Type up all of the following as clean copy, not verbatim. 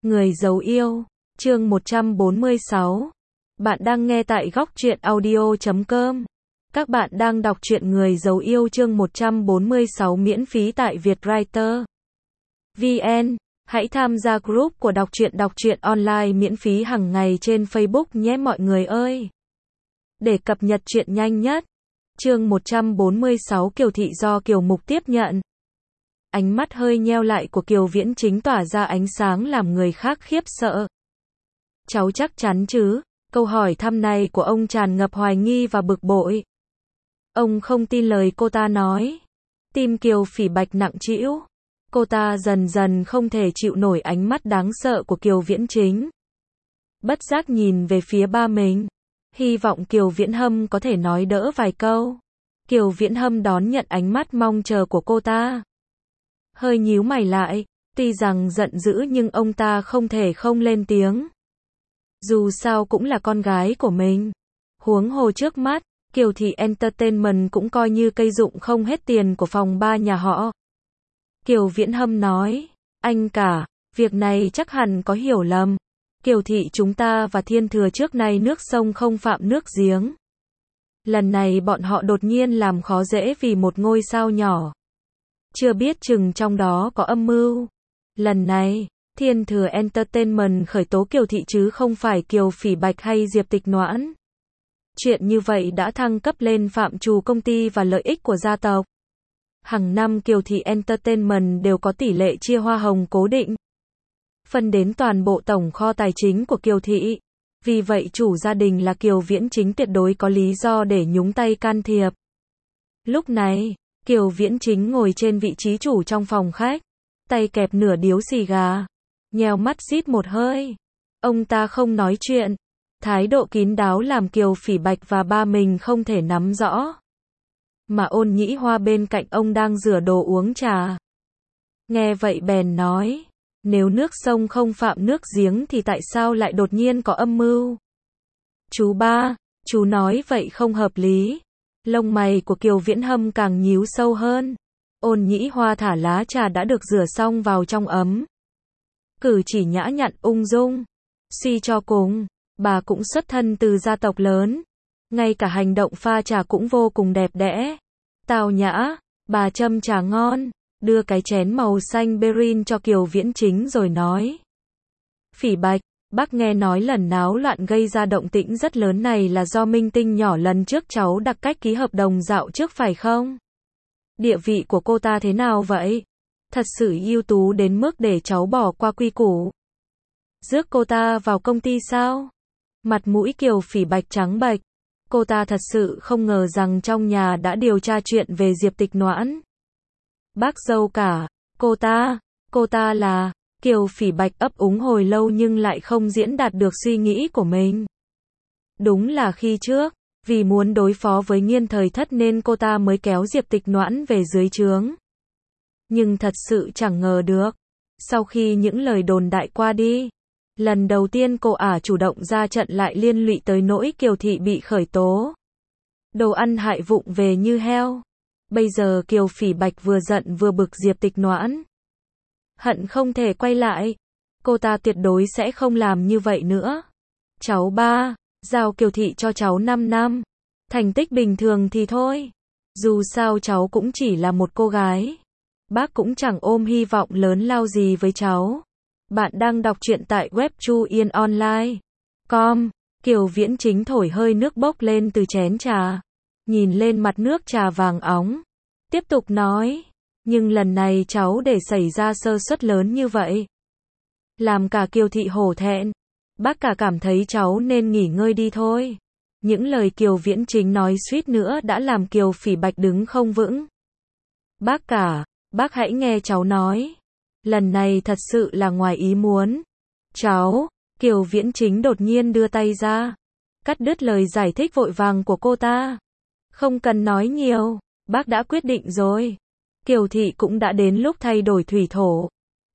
Người giấu yêu, chương 146. Bạn đang nghe tại góc truyện audio.com. Các bạn đang đọc truyện Người giấu yêu chương 146 miễn phí tại Vietwriter VN. Hãy tham gia group của đọc truyện online miễn phí hàng ngày trên Facebook nhé mọi người ơi. Để cập nhật truyện nhanh nhất. Chương 146 Kiều Thị do Kiều Mục tiếp nhận. Ánh mắt hơi nheo lại của Kiều Viễn Chính tỏa ra ánh sáng làm người khác khiếp sợ. Cháu chắc chắn chứ? Câu hỏi thăm này của ông tràn ngập hoài nghi và bực bội. Ông không tin lời cô ta nói. Tim Kiều Phỉ Bạch nặng trĩu. Cô ta dần dần không thể chịu nổi ánh mắt đáng sợ của Kiều Viễn Chính. Bất giác nhìn về phía ba mình. Hy vọng Kiều Viễn Hâm có thể nói đỡ vài câu. Kiều Viễn Hâm đón nhận ánh mắt mong chờ của cô ta. Hơi nhíu mày lại, tuy rằng giận dữ nhưng ông ta không thể không lên tiếng. Dù sao cũng là con gái của mình. Huống hồ trước mắt, Kiều Thị Entertainment cũng coi như cây dụng không hết tiền của phòng ba nhà họ. Kiều Viễn Hâm nói, anh cả, việc này chắc hẳn có hiểu lầm. Kiều Thị chúng ta và Thiên Thừa trước nay nước sông không phạm nước giếng. Lần này bọn họ đột nhiên làm khó dễ vì một ngôi sao nhỏ. Chưa biết chừng trong đó có âm mưu. Lần này, Thiên Thừa Entertainment khởi tố Kiều Thị chứ không phải Kiều Phỉ Bạch hay Diệp Tịch Noãn. Chuyện như vậy đã thăng cấp lên phạm trù công ty và lợi ích của gia tộc. Hàng năm Kiều Thị Entertainment đều có tỷ lệ chia hoa hồng cố định. Phân đến toàn bộ tổng kho tài chính của Kiều Thị. Vì vậy chủ gia đình là Kiều Viễn Chính tuyệt đối có lý do để nhúng tay can thiệp. Lúc này, Kiều Viễn Chính ngồi trên vị trí chủ trong phòng khách, tay kẹp nửa điếu xì gà, nheo mắt rít một hơi. Ông ta không nói chuyện, thái độ kín đáo làm Kiều Phỉ Bạch và ba mình không thể nắm rõ. Mà Ôn Nhĩ Hoa bên cạnh ông đang rửa đồ uống trà. Nghe vậy bèn nói, nếu nước sông không phạm nước giếng thì tại sao lại đột nhiên có âm mưu? Chú ba, chú nói vậy không hợp lý. Lông mày của Kiều Viễn Hâm càng nhíu sâu hơn. Ôn Nhĩ Hoa thả lá trà đã được rửa xong vào trong ấm. Cử chỉ nhã nhặn ung dung. Suy cho cùng, bà cũng xuất thân từ gia tộc lớn. Ngay cả hành động pha trà cũng vô cùng đẹp đẽ. Tao nhã, bà châm trà ngon, đưa cái chén màu xanh berin cho Kiều Viễn Chính rồi nói. Phỉ Bạch, bác nghe nói lần náo loạn gây ra động tĩnh rất lớn này là do minh tinh nhỏ lần trước cháu đặc cách ký hợp đồng dạo trước phải không? Địa vị của cô ta thế nào vậy? Thật sự ưu tú đến mức để cháu bỏ qua quy củ. Rước cô ta vào công ty sao? Mặt mũi Kiều Phỉ Bạch trắng bệch. Cô ta thật sự không ngờ rằng trong nhà đã điều tra chuyện về Diệp Tịch Noãn. Bác dâu cả, cô ta là... Kiều Phỉ Bạch ấp úng hồi lâu nhưng lại không diễn đạt được suy nghĩ của mình. Đúng là khi trước, vì muốn đối phó với Nghiên Thời Thất nên cô ta mới kéo Diệp Tịch Noãn về dưới trướng. Nhưng thật sự chẳng ngờ được. Sau khi những lời đồn đại qua đi, lần đầu tiên cô ả chủ động ra trận lại liên lụy tới nỗi Kiều Thị bị khởi tố. Đồ ăn hại vụng về như heo. Bây giờ Kiều Phỉ Bạch vừa giận vừa bực Diệp Tịch Noãn. Hận không thể quay lại. Cô ta tuyệt đối sẽ không làm như vậy nữa. Cháu ba, giao Kiều Thị cho cháu 5 năm. Thành tích bình thường thì thôi. Dù sao cháu cũng chỉ là một cô gái. Bác cũng chẳng ôm hy vọng lớn lao gì với cháu. Bạn đang đọc truyện tại web chuyenonline.com. Kiều Viễn Chính thổi hơi nước bốc lên từ chén trà. Nhìn lên mặt nước trà vàng óng. Tiếp tục nói. Nhưng lần này cháu để xảy ra sơ suất lớn như vậy. Làm cả Kiều Thị hổ thẹn. Bác cả cảm thấy cháu nên nghỉ ngơi đi thôi. Những lời Kiều Viễn Chính nói suýt nữa đã làm Kiều Phỉ Bạch đứng không vững. Bác cả, bác hãy nghe cháu nói. Lần này thật sự là ngoài ý muốn. Cháu, Kiều Viễn Chính đột nhiên đưa tay ra. Cắt đứt lời giải thích vội vàng của cô ta. Không cần nói nhiều, bác đã quyết định rồi. Kiều Thị cũng đã đến lúc thay đổi thủy thổ.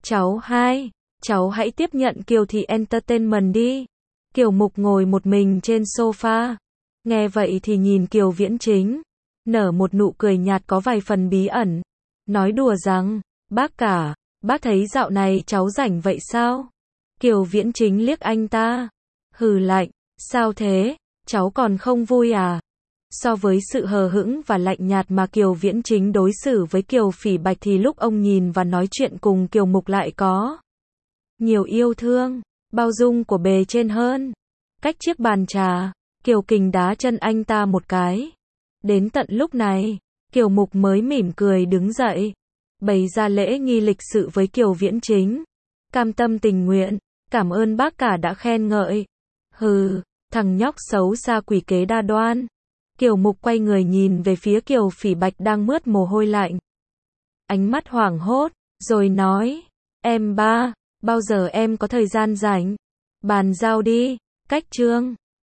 Cháu hãy tiếp nhận Kiều Thị Entertainment đi. Kiều Mục ngồi một mình trên sofa. Nghe vậy thì nhìn Kiều Viễn Chính. Nở một nụ cười nhạt có vài phần bí ẩn. Nói đùa rằng, bác cả, bác thấy dạo này cháu rảnh vậy sao? Kiều Viễn Chính liếc anh ta. Hừ lạnh, sao thế, cháu còn không vui à? So với sự hờ hững và lạnh nhạt mà Kiều Viễn Chính đối xử với Kiều Phỉ Bạch thì lúc ông nhìn và nói chuyện cùng Kiều Mục lại có nhiều yêu thương, bao dung của bề trên hơn. Cách chiếc bàn trà, Kiều Kình đá chân anh ta một cái. Đến tận lúc này, Kiều Mục mới mỉm cười đứng dậy, bày ra lễ nghi lịch sự với Kiều Viễn Chính. Cam tâm tình nguyện, cảm ơn bác cả đã khen ngợi. Hừ, thằng nhóc xấu xa quỷ kế đa đoan. Kiều Mục quay người nhìn về phía Kiều Phỉ Bạch đang mướt mồ hôi lạnh. Ánh mắt hoảng hốt, rồi nói, em ba, bao giờ em có thời gian rảnh? Bàn giao đi, cách trương.